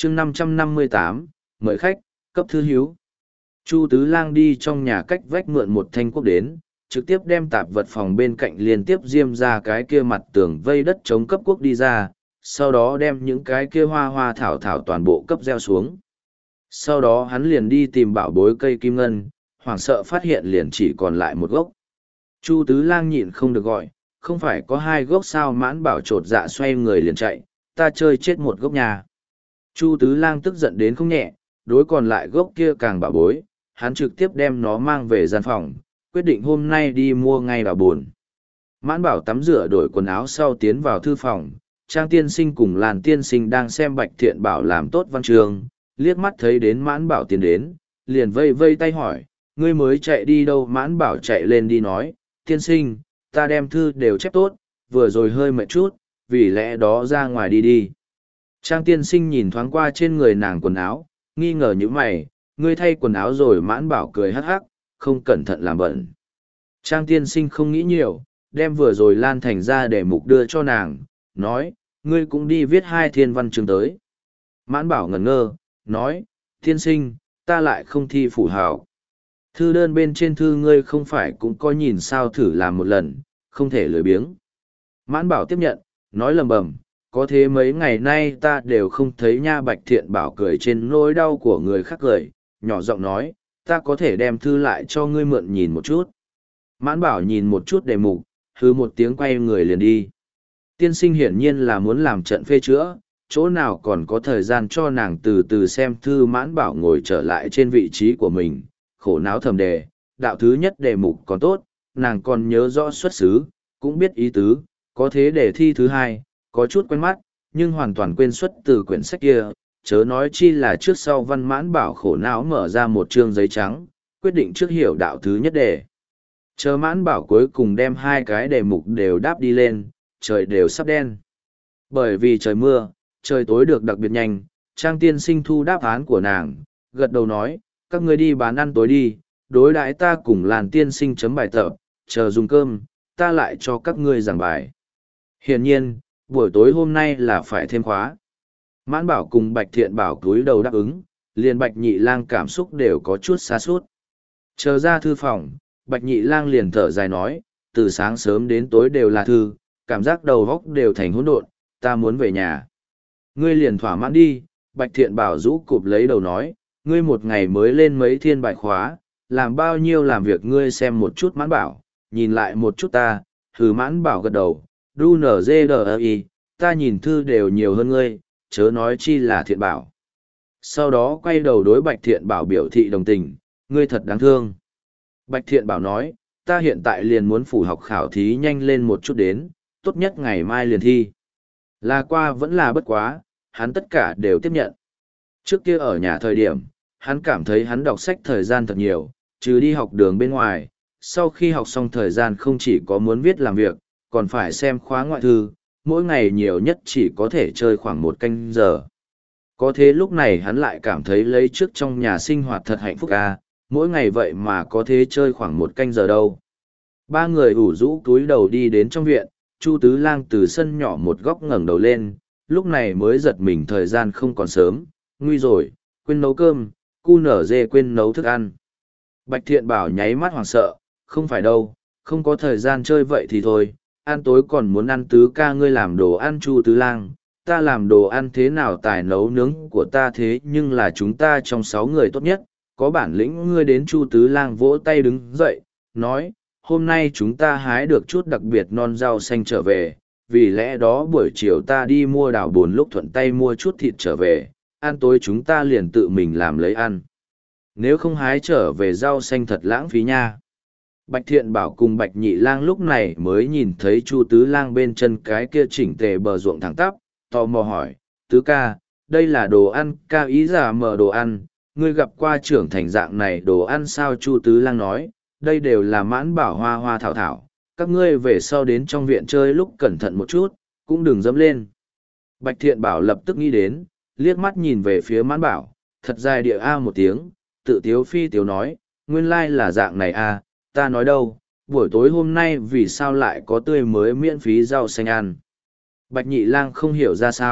chương 558, mời khách, cấp thư hiếu. Chu Tứ Lang đi trong nhà cách vách mượn một thanh cuốc đến, trực tiếp đem tạp vật phòng bên cạnh liên tiếp diêm ra cái kia mặt tường vây đất chống cấp cuốc đi ra, sau đó đem những cái kia hoa hoa thảo thảo toàn bộ cấp gieo xuống. Sau đó hắn liền đi tìm bảo bối cây kim ngân, hoảng sợ phát hiện liền chỉ còn lại một gốc. Chu Tứ Lang nhịn không được gọi, không phải có hai gốc sao? Mãn Bảo trột dạ xoay người liền chạy, ta chơi chết một gốc nhà. Chu Tứ Lang tức giận đến không nhẹ, đối còn lại gốc kia càng bảo bối, hắn trực tiếp đem nó mang về gian phòng, quyết định hôm nay đi mua ngay vào buồn. Mãn Bảo tắm rửa đổi quần áo sau tiến vào thư phòng, Trang tiên sinh cùng Làn tiên sinh đang xem Bạch Thiện Bảo làm tốt văn chương, liếc mắt thấy đến Mãn Bảo tiến đến, liền vây vây tay hỏi, ngươi mới chạy đi đâu? Mãn Bảo chạy lên đi nói, tiên sinh, ta đem thư đều chép tốt, vừa rồi hơi mệt chút, vì lẽ đó ra ngoài đi đi. Trang tiên sinh nhìn thoáng qua trên người nàng quần áo, nghi ngờ như mày, ngươi thay quần áo rồi? Mãn Bảo cười hắc hắc, không cẩn thận làm bẩn. Trang tiên sinh không nghĩ nhiều, đem vừa rồi Lan Thành ra để mục đưa cho nàng, nói, ngươi cũng đi viết 2 thiên văn chương tới. Mãn Bảo ngẩn ngơ, nói, tiên sinh, ta lại không thi phủ hào. Thư đơn bên trên thư ngươi không phải cũng có nhìn sao, thử làm một lần, không thể lười biếng. Mãn Bảo tiếp nhận, nói lầm bầm, có thế mấy ngày nay ta đều không thấy nha. Bạch Thiện Bảo cười trên nỗi đau của người khác cười, nhỏ giọng nói, ta có thể đem thư lại cho ngươi mượn nhìn một chút. Mãn Bảo nhìn một chút đề mục, hứ một tiếng quay người liền đi. Tiên sinh hiển nhiên là muốn làm trận phê chữa, chỗ nào còn có thời gian cho nàng từ từ xem thư. Mãn Bảo ngồi trở lại trên vị trí của mình, khổ não thầm đề, đạo thứ nhất đề mục còn tốt, nàng còn nhớ rõ xuất xứ, cũng biết ý tứ, có thế đề thi thứ hai, có chút quen mắt, nhưng hoàn toàn quên xuất từ quyển sách kia, chớ nói chi là trước sau văn. Mãn Bảo khổ não mở ra một chương giấy trắng, quyết định trước hiểu đạo thứ nhất đề. Chờ Mãn Bảo cuối cùng đem 2 cái đề mục đều đáp đi lên, trời đều sắp đen. Bởi vì trời mưa, trời tối được đặc biệt nhanh, Trang tiên sinh thu đáp án của nàng, gật đầu nói, các ngươi đi bán ăn tối đi, đối đãi ta cùng Làn tiên sinh chấm bài tập, chờ dùng cơm, ta lại cho các ngươi giảng bài. Hiển nhiên, buổi tối hôm nay là phải thêm khóa. Mãn Bảo cùng Bạch Thiện Bảo cúi đầu đáp ứng, liền Bạch Nhị Lang cảm xúc đều có chút xa sút. Chờ ra thư phòng, Bạch Nhị Lang liền thở dài nói, từ sáng sớm đến tối đều là thư, cảm giác đầu óc đều thành hỗn độn, ta muốn về nhà. Ngươi liền thỏa mãn đi. Bạch Thiện Bảo rũ cụp lấy đầu nói, ngươi một ngày mới lên mấy thiên bài khóa, làm bao nhiêu làm việc ngươi xem một chút. Mãn Bảo, nhìn lại một chút ta, hừ. Mãn Bảo gật đầu, đu nở dê đờ y, ta nhìn thư đều nhiều hơn ngươi, chớ nói chi là Thiện Bảo. Sau đó quay đầu đối Bạch Thiện Bảo biểu thị đồng tình, ngươi thật đáng thương. Bạch Thiện Bảo nói, ta hiện tại liền muốn phủ học khảo thí nhanh lên một chút đến, tốt nhất ngày mai liền thi. Là qua vẫn là bất quá, hắn tất cả đều tiếp nhận. Trước kia ở nhà thời điểm, hắn cảm thấy hắn đọc sách thời gian thật nhiều, trừ đi học đường bên ngoài, sau khi học xong thời gian không chỉ có muốn viết làm việc, còn phải xem khóa ngoại thư, mỗi ngày nhiều nhất chỉ có thể chơi khoảng 1 canh giờ. Có thế lúc này hắn lại cảm thấy lấy trước trong nhà sinh hoạt thật hạnh phúc à, mỗi ngày vậy mà có thế chơi khoảng 1 canh giờ đâu. 3 người ủ rũ túi đầu đi đến trong viện, Chu Tứ Lang từ sân nhỏ một góc ngẩng đầu lên, lúc này mới giật mình thời gian không còn sớm, nguy rồi, quên nấu cơm, cu nở dê quên nấu thức ăn. Bạch Thiện Bảo nháy mắt hoảng sợ, không phải đâu, không có thời gian chơi vậy thì thôi, ăn tối còn muốn ăn tứ ca ngươi làm đồ ăn. Chu Tứ Lang, ta làm đồ ăn thế nào tài nấu nướng của ta thế nhưng là chúng ta trong 6 người tốt nhất, có bản lĩnh ngươi đến. Chu Tứ Lang vỗ tay đứng dậy, nói, hôm nay chúng ta hái được chút đặc biệt non rau xanh trở về, vì lẽ đó buổi chiều ta đi mua đào bồn lúc thuận tay mua chút thịt trở về, ăn tối chúng ta liền tự mình làm lấy ăn. Nếu không hái trở về rau xanh thật lãng phí nha. Bạch Thiện Bảo cùng Bạch Nhị Lang lúc này mới nhìn thấy Chu Tứ Lang bên chân cái kia chỉnh tề bờ ruộng thẳng tắp, tò mò hỏi, tứ ca, đây là đồ ăn, ca ý giả mở đồ ăn, ngươi gặp qua trưởng thành dạng này đồ ăn sao? Chu Tứ Lang nói, đây đều là Mãn Bảo hoa hoa thảo thảo, các ngươi về sau đến trong viện chơi lúc cẩn thận một chút, cũng đừng dẫm lên. Bạch Thiện Bảo lập tức nghĩ đến, liếc mắt nhìn về phía Mãn Bảo, thật dài địa a một tiếng, tự tiếu phi tiếu nói, nguyên lai là dạng này a, ta nói đâu, buổi tối hôm nay vì sao lại có tươi mới miễn phí rau xanh ăn. Bạch Nhị Lang không hiểu ra sao,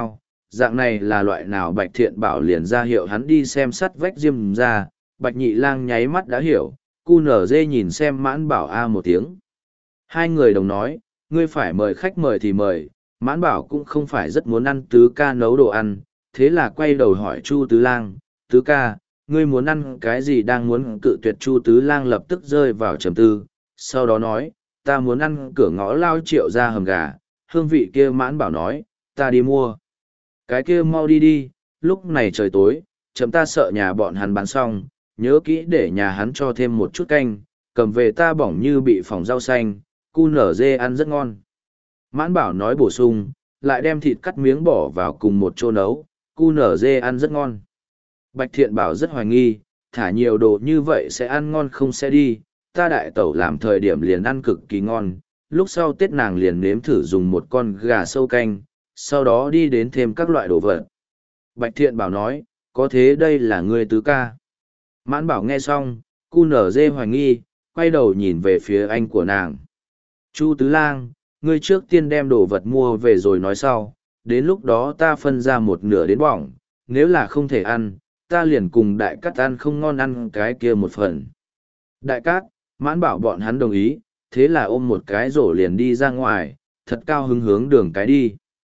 dạng này là loại nào Bạch Thiện Bảo liền ra hiệu hắn đi xem sắt vách Diêm ra, Bạch Nhị Lang nháy mắt đã hiểu, cu nở dê nhìn xem Mãn Bảo a một tiếng. Hai người đồng nói, ngươi phải mời khách mời thì mời, Mãn Bảo cũng không phải rất muốn ăn Tứ ca nấu đồ ăn, thế là quay đầu hỏi Chu Tứ Lang, Tứ ca, ngươi muốn ăn cái gì đang muốn cự tuyệt Chu Tứ Lang lập tức rơi vào trầm tư, sau đó nói, ta muốn ăn cửa ngõ Lao Triệu ra hầm gà, hương vị kia Mãn Bảo nói, ta đi mua. Cái kia mau đi đi, lúc này trời tối, chấm ta sợ nhà bọn hắn bán xong, nhớ kỹ để nhà hắn cho thêm một chút canh, cầm về ta bỏng như bị phỏng rau xanh, cu nở dê ăn rất ngon. Mãn Bảo nói bổ sung, lại đem thịt cắt miếng bỏ vào cùng một chỗ nấu, cu nở dê ăn rất ngon. Bạch Thiện Bảo rất hoài nghi, thả nhiều đồ như vậy sẽ ăn ngon không sẽ đi, ta đại tẩu làm thời điểm liền ăn cực kỳ ngon, lúc sau Tết nàng liền nếm thử dùng một con gà sâu canh, sau đó đi đến thêm các loại đồ vật. Bạch Thiện Bảo nói, có thế đây là ngươi tứ ca. Mãn Bảo nghe xong, cu nở dê hoài nghi, quay đầu nhìn về phía anh của nàng. Chu Tứ Lang, ngươi trước tiên đem đồ vật mua về rồi nói sau, đến lúc đó ta phân ra một nửa đến bỏng, nếu là không thể ăn, ta liền cùng đại cát ăn không ngon ăn cái kia một phần. Đại cát, Mãn Bảo bọn hắn đồng ý, thế là ôm một cái rổ liền đi ra ngoài, thật cao hứng hướng đường cái đi.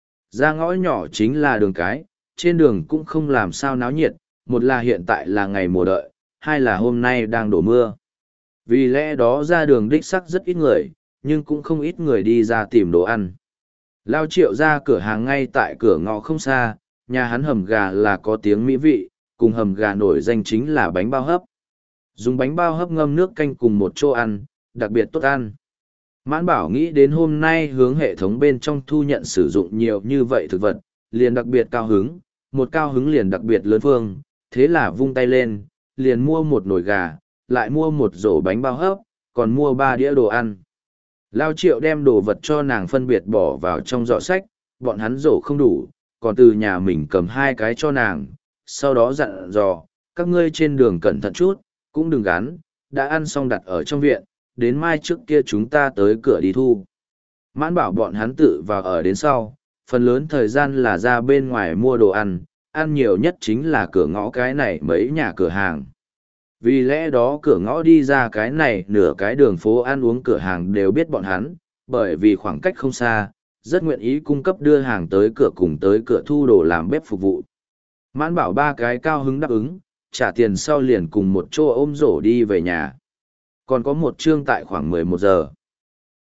Ra ngõ nhỏ chính là đường cái, trên đường cũng không làm sao náo nhiệt, một là hiện tại là ngày mùa đợi, hai là hôm nay đang đổ mưa. Vì lẽ đó ra đường đích sắc rất ít người, nhưng cũng không ít người đi ra tìm đồ ăn. Lao Triệu ra cửa hàng ngay tại cửa ngõ không xa, nhà hắn hầm gà là có tiếng mỹ vị, cùng hầm gà nổi danh chính là bánh bao hấp. Dùng bánh bao hấp ngâm nước canh cùng một chỗ ăn, đặc biệt tốt ăn. Mãn Bảo nghĩ đến hôm nay hướng hệ thống bên trong thu nhận sử dụng nhiều như vậy thực vật, liền đặc biệt cao hứng, một cao hứng liền đặc biệt lớn phương, thế là vung tay lên, liền mua một nồi gà, lại mua một rổ bánh bao hấp, còn mua 3 đĩa đồ ăn. Lao Triệu đem đồ vật cho nàng phân biệt bỏ vào trong giỏ sách, bọn hắn rổ không đủ, còn từ nhà mình cầm 2 cái cho nàng, sau đó dặn dò, các ngươi trên đường cẩn thận chút, cũng đừng gắn, đã ăn xong đặt ở trong viện, đến mai trước kia chúng ta tới cửa đi thu. Mãn Bảo bọn hắn tự vào ở đến sau, phần lớn thời gian là ra bên ngoài mua đồ ăn, ăn nhiều nhất chính là cửa ngõ cái này mấy nhà cửa hàng. Vì lẽ đó cửa ngõ đi ra cái này nửa cái đường phố ăn uống cửa hàng đều biết bọn hắn, bởi vì khoảng cách không xa, rất nguyện ý cung cấp đưa hàng tới cửa cùng tới cửa thu đồ làm bếp phục vụ. Mãn Bảo 3 cái cao hứng đáp ứng, trả tiền sau liền cùng một chỗ ôm rổ đi về nhà. Còn có một chương tại khoảng 11 giờ.